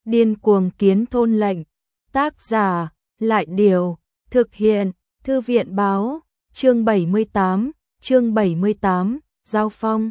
Điên cuồng kiến thôn lệnh. Tác giả, Lại Điều. Thực hiện, Thư viện báo. Chương 78, Giao phong.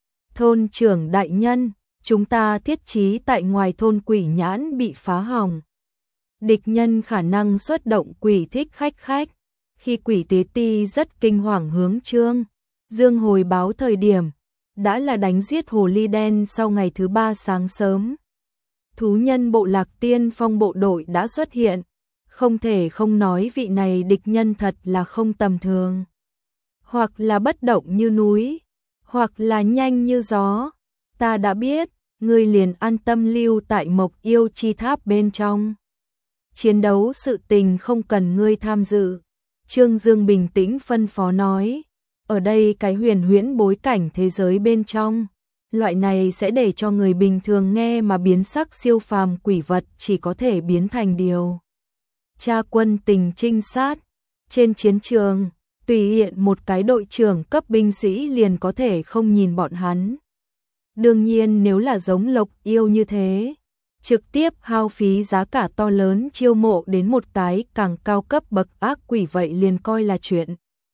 Thôn trưởng đại nhân, chúng ta thiết trí tại ngoài thôn Quỷ Nhãn bị phá hỏng. Địch nhân khả năng xuất động quỷ thích khách. Khi Quỷ Tế Ti rất kinh hoàng hướng Trương Dương hồi báo thời điểm, đã là đánh giết hồ ly đen sau ngày thứ 3 sáng sớm. Thú nhân bộ Lạc Tiên Phong bộ đội đã xuất hiện, không thể không nói vị này địch nhân thật là không tầm thường. Hoặc là bất động như núi, hoặc là nhanh như gió. Ta đã biết, ngươi liền an tâm lưu tại Mộc Yêu Chi Tháp bên trong. Chiến đấu sự tình không cần ngươi tham dự. Trương Dương bình tĩnh phân phó nói, ở đây cái huyền huyễn bối cảnh thế giới bên trong, loại này sẽ để cho người bình thường nghe mà biến sắc siêu phàm quỷ vật chỉ có thể biến thành điều tra quân tình trinh sát. Trên chiến trường, tùy hiện một cái đội trưởng cấp binh sĩ liền có thể không nhìn bọn hắn. Đương nhiên nếu là giống Lộc Yêu như thế, trực tiếp hao phí giá cả to lớn chiêu mộ đến một cái càng cao cấp bậc ác quỷ vậy liền coi là chuyện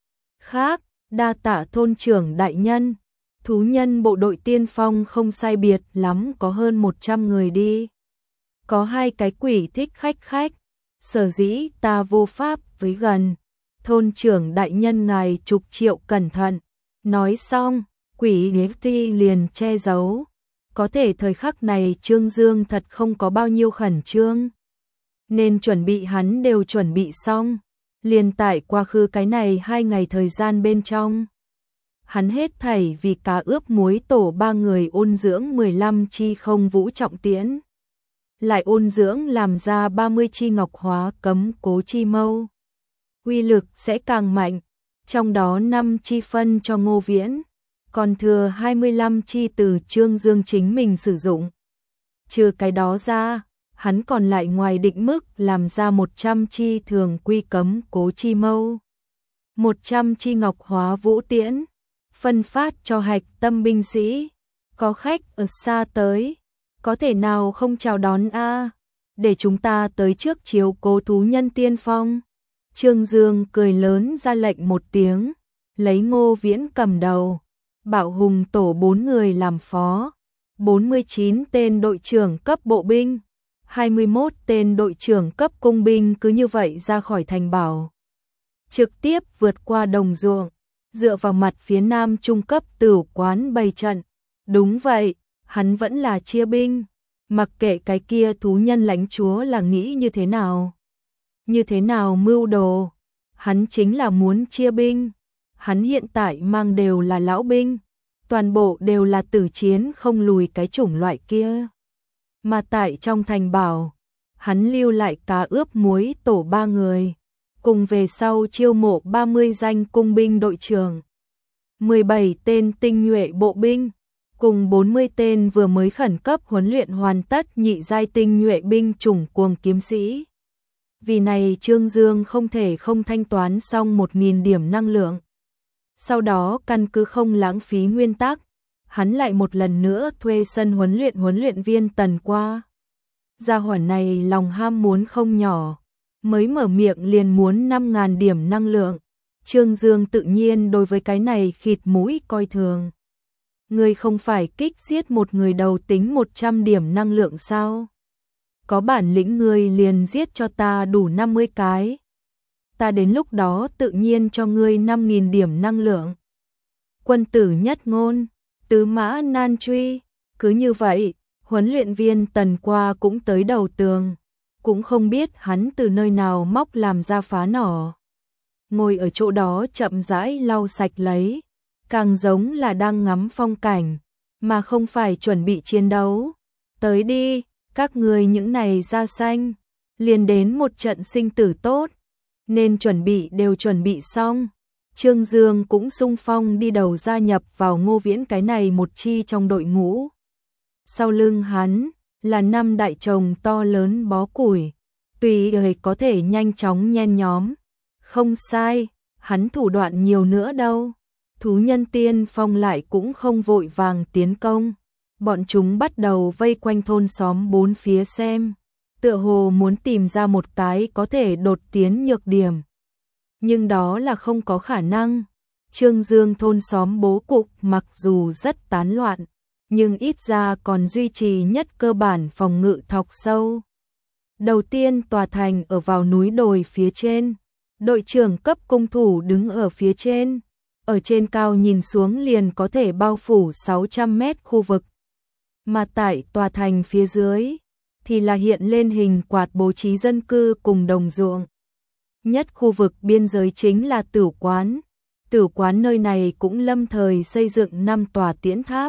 khác. Đa tạ thôn trưởng đại nhân. Thú nhân bộ đội tiên phong không sai biệt lắm có hơn 100 người đi. Có 2 cái quỷ thích khách. Sở dĩ ta vô pháp với gần. Thôn trưởng đại nhân ngài chục triệu cẩn thận. Nói xong, quỷ Ti liền che giấu. Có thể thời khắc này Trương Dương thật không có bao nhiêu khẩn trương. Nên chuẩn bị hắn đều chuẩn bị xong. Liền tại quá khứ cái này 2 ngày thời gian bên trong. Hắn hết thảy vì cá ướp muối tổ 3 người ôn dưỡng 15 chi không vũ trọng tiễn. Lại ôn dưỡng làm ra 30 chi ngọc hóa cấm cố chi mâu. Uy lực sẽ càng mạnh, trong đó 5 chi phân cho Ngô Viễn, còn thừa 25 chi từ Trương Dương chính mình sử dụng. Trừ cái đó ra, hắn còn lại ngoài định mức làm ra 100 chi thường quy cấm cố chi mâu, 100 chi ngọc hóa vũ tiễn, phân phát cho hạch tâm binh sĩ. Có khách ở xa tới, có thể nào không chào đón a? Để chúng ta tới trước chiếu cố thú nhân tiên phong. Trương Dương cười lớn ra lệnh một tiếng, lấy Ngô Viễn cầm đầu, Bảo Hùng tổ 4 người làm phó, 49 tên đội trưởng cấp bộ binh, 21 tên đội trưởng cấp cung binh cứ như vậy ra khỏi thành bảo. Trực tiếp vượt qua đồng ruộng, dựa vào mặt phía nam trung cấp tửu quán bày trận. Đúng vậy, hắn vẫn là chia binh, mặc kệ cái kia thú nhân lãnh chúa là nghĩ như thế nào mưu đồ, hắn chính là muốn chia binh. Hắn hiện tại mang đều là lão binh, toàn bộ đều là tử chiến không lùi cái chủng loại kia. Mà tại trong thành bảo, hắn lưu lại cá ướp muối tổ 3 người, cùng về sau chiêu mộ 30 danh cung binh đội trưởng, 17 tên tinh nhuệ bộ binh, cùng 40 tên vừa mới khẩn cấp huấn luyện hoàn tất nhị giai tinh nhuệ binh chủng cuồng kiếm sĩ. Vì này Trương Dương không thể không thanh toán xong 1.000 điểm năng lượng. Sau đó căn cứ không lãng phí nguyên tắc, hắn lại một lần nữa thuê sân huấn luyện viên Tần qua. Gia hỏa này lòng ham muốn không nhỏ, mới mở miệng liền muốn 5.000 điểm năng lượng. Trương Dương tự nhiên đối với cái này khịt mũi coi thường. Ngươi không phải kích giết một người đầu tính 100 điểm năng lượng sao? Có bản lĩnh ngươi liền giết cho ta đủ 50 cái. Ta đến lúc đó tự nhiên cho ngươi 5.000 điểm năng lượng. Quân tử nhất ngôn, tứ mã nan truy. Cứ như vậy, huấn luyện viên Tần qua cũng tới đầu tường. Cũng không biết hắn từ nơi nào móc làm ra phá nỏ. Ngồi ở chỗ đó chậm rãi lau sạch lấy. Càng giống là đang ngắm phong cảnh, mà không phải chuẩn bị chiến đấu. Tới đi, các người những này da xanh, liền đến một trận sinh tử tốt. Nên chuẩn bị đều chuẩn bị xong. Trương Dương cũng xung phong đi đầu gia nhập vào Ngô Viễn cái này một chi trong đội ngũ. Sau lưng hắn là 5 đại chồng to lớn bó củi, tùy thời có thể nhanh chóng nhen nhóm. Không sai, hắn thủ đoạn nhiều nữa đâu. Thú nhân tiên phong lại cũng không vội vàng tiến công, Bọn chúng bắt đầu vây quanh thôn xóm bốn phía xem, tựa hồ muốn tìm ra một cái có thể đột tiến nhược điểm. Nhưng đó là không có khả năng. Trương Dương thôn xóm bố cục mặc dù rất tán loạn, nhưng ít ra còn duy trì nhất cơ bản phòng ngự thọc sâu. Đầu tiên tòa thành ở vào núi đồi phía trên, đội trưởng cấp cung thủ đứng ở phía trên, ở trên cao nhìn xuống liền có thể bao phủ 600 mét khu vực. Mà tại tòa thành phía dưới thì là hiện lên hình quạt bố trí dân cư cùng đồng ruộng. Nhất khu vực biên giới chính là tử quán. Tử quán nơi này cũng lâm thời xây dựng 5 tòa tiễn tháp.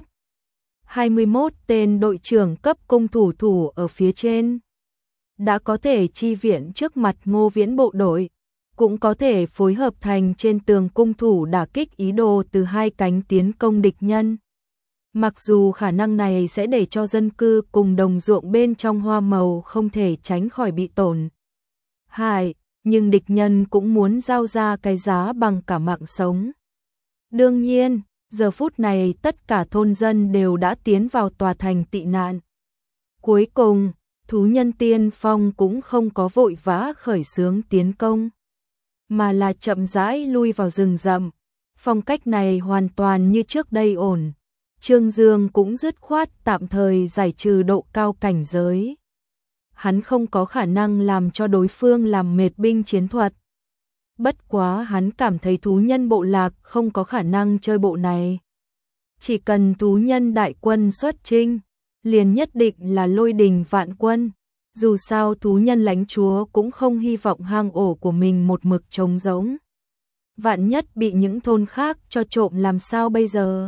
21 tên đội trưởng cấp cung thủ ở phía trên đã có thể chi viện trước mặt Ngô Viễn bộ đội, cũng có thể phối hợp thành trên tường cung thủ đả kích ý đồ từ hai cánh tiến công địch nhân. Mặc dù khả năng này sẽ để cho dân cư cùng đồng ruộng bên trong hoa màu không thể tránh khỏi bị tổn hại, nhưng địch nhân cũng muốn giao ra cái giá bằng cả mạng sống. Đương nhiên, giờ phút này tất cả thôn dân đều đã tiến vào tòa thành tị nạn. Cuối cùng, thú nhân tiên phong cũng không có vội vã khởi xướng tiến công, mà là chậm rãi lui vào rừng rậm. Phong cách này hoàn toàn như trước đây ổn. Trương Dương cũng dứt khoát tạm thời giải trừ độ cao cảnh giới. Hắn không có khả năng làm cho đối phương làm mệt binh chiến thuật. Bất quá hắn cảm thấy thú nhân bộ lạc không có khả năng chơi bộ này. Chỉ cần thú nhân đại quân xuất chinh, liền nhất định là lôi đình vạn quân. Dù sao thú nhân lãnh chúa cũng không hy vọng hang ổ của mình một mực trống rỗng. Vạn nhất bị những thôn khác cho trộm làm sao bây giờ?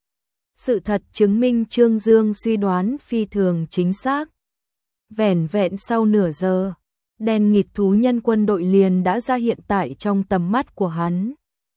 Sự thật chứng minh Trương Dương suy đoán phi thường chính xác. Vẻn vẹn sau nửa giờ, đen nghịt thú nhân quân đội liền đã ra hiện tại trong tầm mắt của hắn.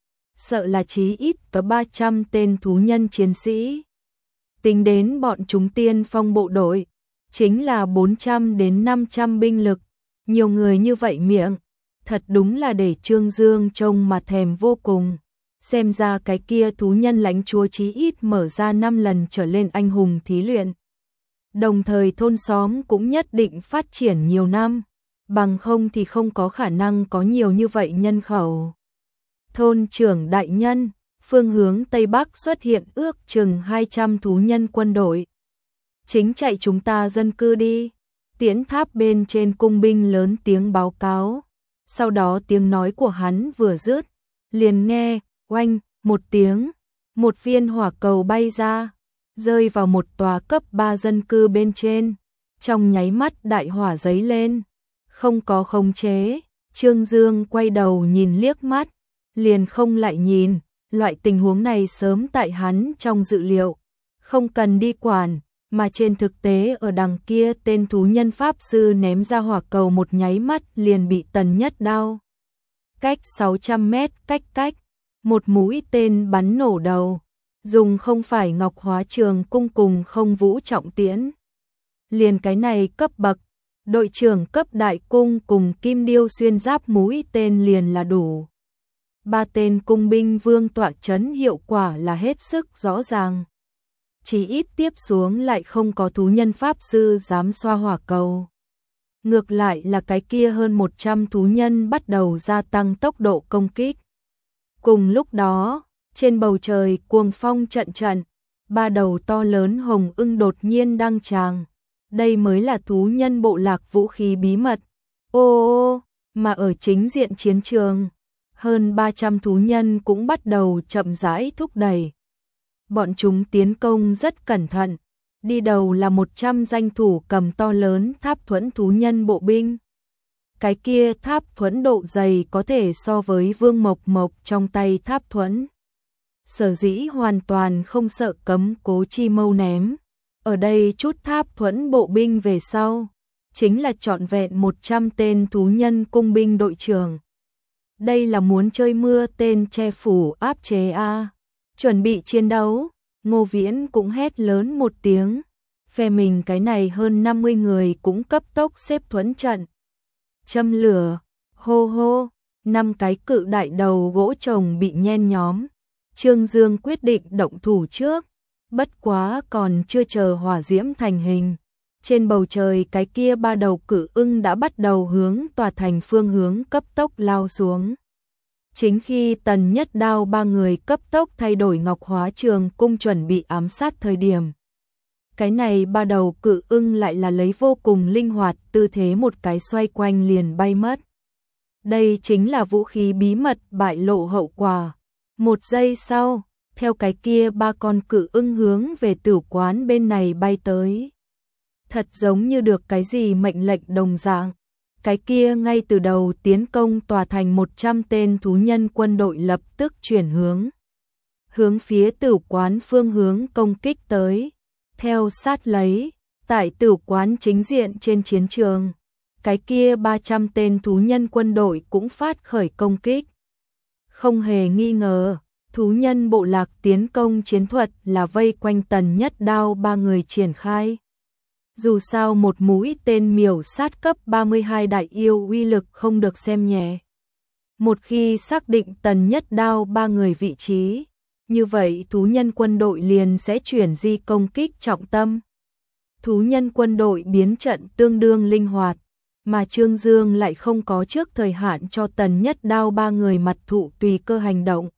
Sợ là chí ít có 300 tên thú nhân chiến sĩ. Tính đến bọn chúng tiên phong bộ đội, chính là 400 đến 500 binh lực. Nhiều người như vậy miệng, thật đúng là để Trương Dương trông mà thèm vô cùng. Xem ra cái kia thú nhân lãnh chúa chí ít mở ra 5 lần trở lên anh hùng thí luyện. Đồng thời thôn xóm cũng nhất định phát triển nhiều năm, bằng không thì không có khả năng có nhiều như vậy nhân khẩu. Thôn trưởng đại nhân, phương hướng Tây Bắc xuất hiện ước chừng 200 thú nhân quân đội. Chính chạy chúng ta dân cư đi. Tiễn tháp bên trên cung binh lớn tiếng báo cáo. Sau đó tiếng nói của hắn vừa dứt, liền nghe, oanh, một tiếng, một viên hỏa cầu bay ra, rơi vào một tòa cấp 3 dân cư bên trên. Trong nháy mắt đại hỏa giấy lên, không có khống chế. Trương Dương quay đầu nhìn liếc mắt, liền không lại nhìn. Loại tình huống này sớm tại hắn trong dự liệu, không cần đi quản, mà trên thực tế ở đằng kia tên thú nhân pháp sư ném ra hỏa cầu một nháy mắt liền bị Tần Nhất đao. Cách 600 mét cách, một mũi tên bắn nổ đầu, dùng không phải Ngọc Hóa Trường cung cùng không vũ trọng tiễn. Liền cái này cấp bậc, đội trưởng cấp đại cung cùng kim điêu xuyên giáp mũi tên liền là đủ. 3 tên cung binh vương tọa chấn hiệu quả là hết sức rõ ràng. Chỉ ít tiếp xuống lại không có thú nhân pháp sư dám xoa hỏa cầu. Ngược lại là cái kia hơn 100 thú nhân bắt đầu gia tăng tốc độ công kích. Cùng lúc đó, trên bầu trời cuồng phong trận trận, 3 đầu to lớn hồng ưng đột nhiên đăng tràng. Đây mới là thú nhân bộ lạc vũ khí bí mật. Ô, mà ở chính diện chiến trường, hơn 300 thú nhân cũng bắt đầu chậm rãi thúc đẩy. Bọn chúng tiến công rất cẩn thận, đi đầu là 100 danh thủ cầm to lớn tháp thuẫn thú nhân bộ binh. Cái kia tháp thuẫn độ dày có thể so với Vương Mộc Mộc trong tay tháp thuẫn. Sở dĩ hoàn toàn không sợ cấm cố chi mâu ném. Ở đây chút tháp thuẫn bộ binh về sau, chính là trọn vẹn 100 tên thú nhân cung binh đội trưởng. Đây là muốn chơi mưa tên che phủ áp chế a. Chuẩn bị chiến đấu, Ngô Viễn cũng hét lớn một tiếng. Phe mình cái này hơn 50 người cũng cấp tốc xếp thuẫn trận. Châm lửa, hô hô, 5 cái cự đại đầu gỗ trồng bị nhen nhóm. Trương Dương quyết định động thủ trước. Bất quá còn chưa chờ hỏa diễm thành hình, trên bầu trời cái kia ba đầu cự ưng đã bắt đầu hướng tòa thành phương hướng cấp tốc lao xuống. Chính khi Tần Nhất Đao ba người cấp tốc thay đổi Ngọc Hóa Trường Cung chuẩn bị ám sát thời điểm, cái này ba đầu cự ưng lại là lấy vô cùng linh hoạt tư thế một cái xoay quanh liền bay mất. Đây chính là vũ khí bí mật bại lộ hậu quả. Một giây sau, theo cái kia ba con cự ưng hướng về tử quán bên này bay tới. Thật giống như được cái gì mệnh lệnh đồng dạng. Cái kia ngay từ đầu tiến công tòa thành 100 tên thú nhân quân đội lập tức chuyển hướng. Hướng phía tử quán phương hướng công kích tới. Theo sát lấy, tại tử quán chính diện trên chiến trường, cái kia 300 tên thú nhân quân đội cũng phát khởi công kích. Không hề nghi ngờ, thú nhân bộ lạc tiến công chiến thuật là vây quanh Tần Nhất Đao ba người triển khai. Dù sao một mũi tên miểu sát cấp 32 đại yêu uy lực không được xem nhẹ. Một khi xác định Tần Nhất Đao ba người vị trí, như vậy thú nhân quân đội liền sẽ chuyển di công kích trọng tâm. Thú nhân quân đội biến trận tương đương linh hoạt, mà Trương Dương lại không có trước thời hạn cho Tần Nhất Đao ba người mặt thụ tùy cơ hành động.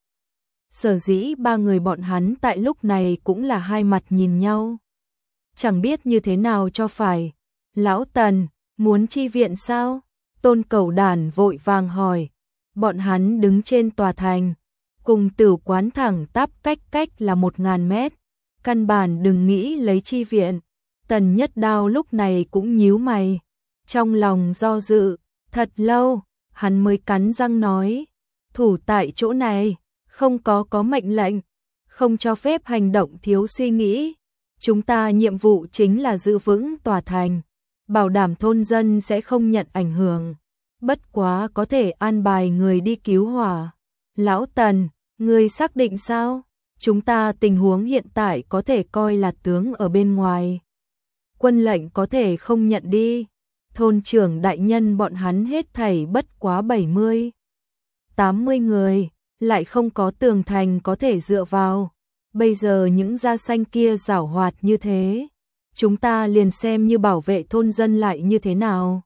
Sở dĩ ba người bọn hắn tại lúc này cũng là hai mặt nhìn nhau. Chẳng biết như thế nào cho phải. Lão Tần, muốn chi viện sao? Tôn Cẩu Đản vội vàng hỏi. Bọn hắn đứng trên tòa thành, cùng tử quán thẳng tắp cách là 1000 mét. Căn bản đừng nghĩ lấy chi viện. Tần Nhất Đao lúc này cũng nhíu mày. Trong lòng do dự, thật lâu, hắn mới cắn răng nói. Thủ tại chỗ này, không có mệnh lệnh, không cho phép hành động thiếu suy nghĩ. Chúng ta nhiệm vụ chính là giữ vững tòa thành, bảo đảm thôn dân sẽ không nhận ảnh hưởng. Bất quá có thể an bài người đi cứu hỏa. Lão Tần, ngươi xác định sao? Chúng ta tình huống hiện tại có thể coi là tướng ở bên ngoài. Quân lệnh có thể không nhận đi. Thôn trưởng đại nhân bọn hắn hết thảy bất quá 70-80 người, lại không có tường thành có thể dựa vào. Bây giờ những da xanh kia giảo hoạt như thế, chúng ta liền xem như bảo vệ thôn dân lại như thế nào.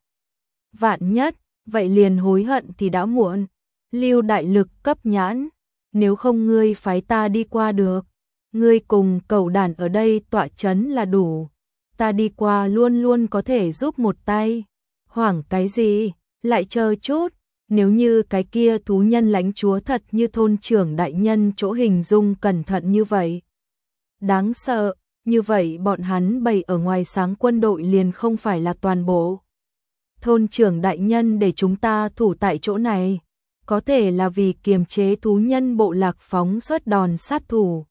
Vạn nhất, vậy liền hối hận thì đã muộn. Lưu đại lực cấp nhãn, nếu không ngươi phái ta đi qua được. Ngươi cùng Cẩu Đản ở đây tọa chấn là đủ. Ta đi qua luôn luôn có thể giúp một tay. Hoảng cái gì, lại chờ chút. Nếu như cái kia thú nhân lãnh chúa thật như thôn trưởng đại nhân chỗ hình dung cẩn thận như vậy. Đáng sợ, như vậy bọn hắn bày ở ngoài sáng quân đội liền không phải là toàn bộ. Thôn trưởng đại nhân để chúng ta thủ tại chỗ này, có thể là vì kiềm chế thú nhân bộ lạc phóng xuất đòn sát thủ.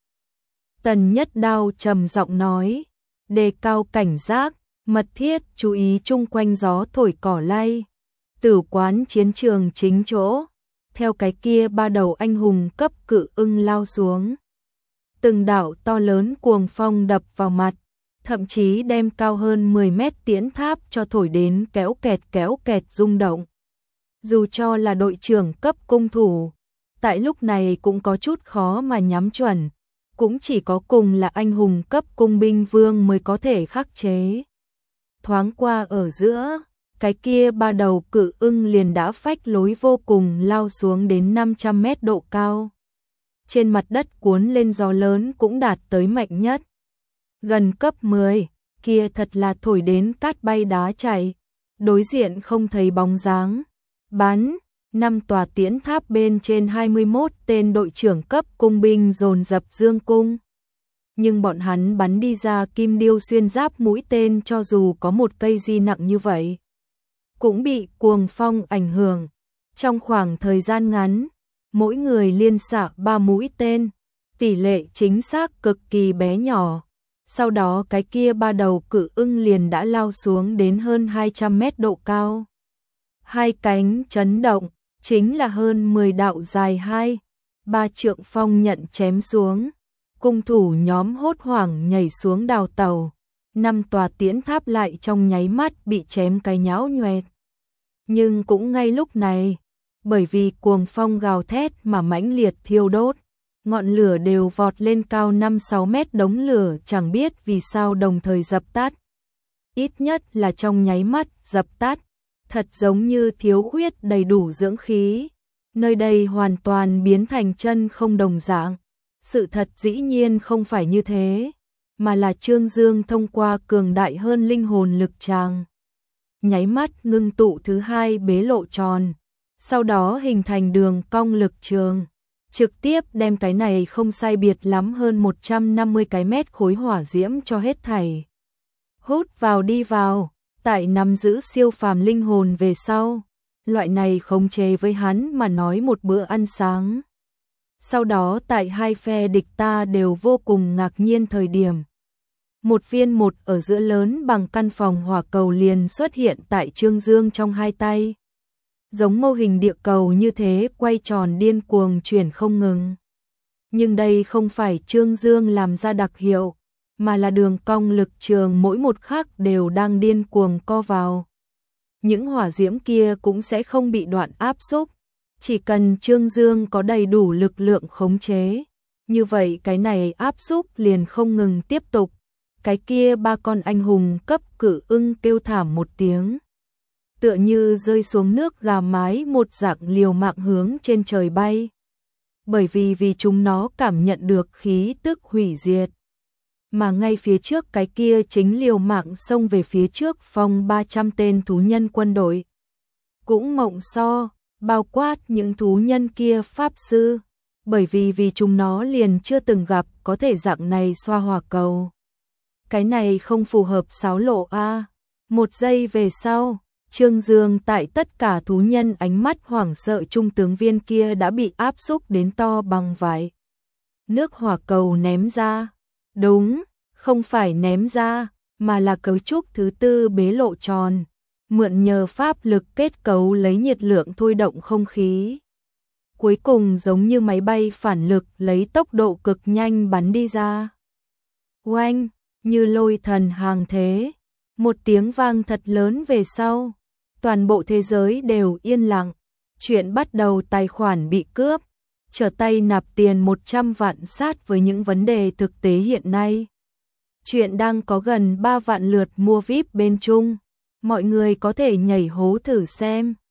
Tần Nhất Đao trầm giọng nói, đề cao cảnh giác, mật thiết chú ý chung quanh gió thổi cỏ lay. Tử quán chiến trường chính chỗ, theo cái kia ba đầu anh hùng cấp cự ưng lao xuống. Từng đạo to lớn cuồng phong đập vào mặt, thậm chí đem cao hơn 10 mét tiễn tháp cho thổi đến kéo kẹt rung động. Dù cho là đội trưởng cấp cung thủ, tại lúc này cũng có chút khó mà nhắm chuẩn, cũng chỉ có cùng là anh hùng cấp cung binh vương mới có thể khắc chế. Thoáng qua ở giữa, cái kia ba đầu cự ưng liền đã phách lối vô cùng lao xuống đến 500 mét độ cao. Trên mặt đất cuốn lên gió lớn cũng đạt tới mạnh nhất. Gần cấp 10, kia thật là thổi đến cát bay đá chảy. Đối diện không thấy bóng dáng. Bắn, 5 tòa tiễn tháp bên trên 21 tên đội trưởng cấp cung binh dồn dập dương cung. Nhưng bọn hắn bắn đi ra kim điêu xuyên giáp mũi tên cho dù có một cây di nặng như vậy, cũng bị cuồng phong ảnh hưởng. Trong khoảng thời gian ngắn, mỗi người liên xạ 3 mũi tên, tỷ lệ chính xác cực kỳ bé nhỏ. Sau đó cái kia ba đầu cự ưng liền đã lao xuống đến hơn 200 mét độ cao. Hai cánh chấn động, chính là hơn 10 đạo dài 2-3 trượng phong nhận chém xuống. Cung thủ nhóm hốt hoảng nhảy xuống đào tàu. 5 tòa tiễn tháp lại trong nháy mắt bị chém cái nhão nhoẹt. Nhưng cũng ngay lúc này, bởi vì cuồng phong gào thét mà mãnh liệt thiêu đốt, ngọn lửa đều vọt lên cao 5-6 mét, đống lửa chẳng biết vì sao đồng thời dập tắt. Ít nhất là trong nháy mắt dập tắt, thật giống như thiếu khuyết đầy đủ dưỡng khí. Nơi đây hoàn toàn biến thành chân không đồng dạng. Sự thật dĩ nhiên không phải như thế, mà là Trương Dương thông qua cường đại hơn linh hồn lực tràng, nháy mắt ngưng tụ thứ hai bế lộ tròn, sau đó hình thành đường cong lực trường, trực tiếp đem cái này không sai biệt lắm hơn 150 cái mét khối hỏa diễm cho hết thảy hút vào đi vào. Tại nắm giữ siêu phàm linh hồn về sau, loại này khống chế với hắn mà nói một bữa ăn sáng. Sau đó tại hai phe địch ta đều vô cùng ngạc nhiên thời điểm, một viên một ở giữa lớn bằng căn phòng hỏa cầu liền xuất hiện tại Trương Dương trong hai tay. Giống mô hình địa cầu như thế quay tròn điên cuồng chuyển không ngừng. Nhưng đây không phải Trương Dương làm ra đặc hiệu, mà là đường cong lực trường mỗi một khắc đều đang điên cuồng co vào. Những hỏa diễm kia cũng sẽ không bị đoạn áp xúc, chỉ cần Trương Dương có đầy đủ lực lượng khống chế. Như vậy cái này áp xúc liền không ngừng tiếp tục. Cái kia ba con anh hùng cấp cự ưng kêu thảm một tiếng, tựa như rơi xuống nước gà mái một dạng liều mạng hướng trên trời bay. Bởi vì chúng nó cảm nhận được khí tức hủy diệt. Mà ngay phía trước cái kia chính liều mạng xông về phía trước phong 300 tên thú nhân quân đội. Cũng mộng so, bao quát những thú nhân kia pháp sư, bởi vì chúng nó liền chưa từng gặp có thể dạng này xoa hỏa cầu. Cái này không phù hợp sáo lộ a. Một giây về sau, Trương Dương tại tất cả thú nhân ánh mắt hoảng sợ trung tướng viên kia đã bị áp xúc đến to bằng vải. Nước hỏa cầu ném ra. Đúng, không phải ném ra, mà là cấu trúc thứ tư bế lộ tròn. Mượn nhờ pháp lực kết cấu lấy nhiệt lượng thôi động không khí. Cuối cùng giống như máy bay phản lực lấy tốc độ cực nhanh bắn đi ra. Oanh, như lôi thần hàng thế. Một tiếng vang thật lớn về sau. Toàn bộ thế giới đều yên lặng. Chuyện bắt đầu tài khoản bị cướp. Trở tay nạp tiền 100 vạn sát với những vấn đề thực tế hiện nay. Chuyện đang có gần 3 vạn lượt mua VIP bên Trung. Mọi người có thể nhảy hố thử xem.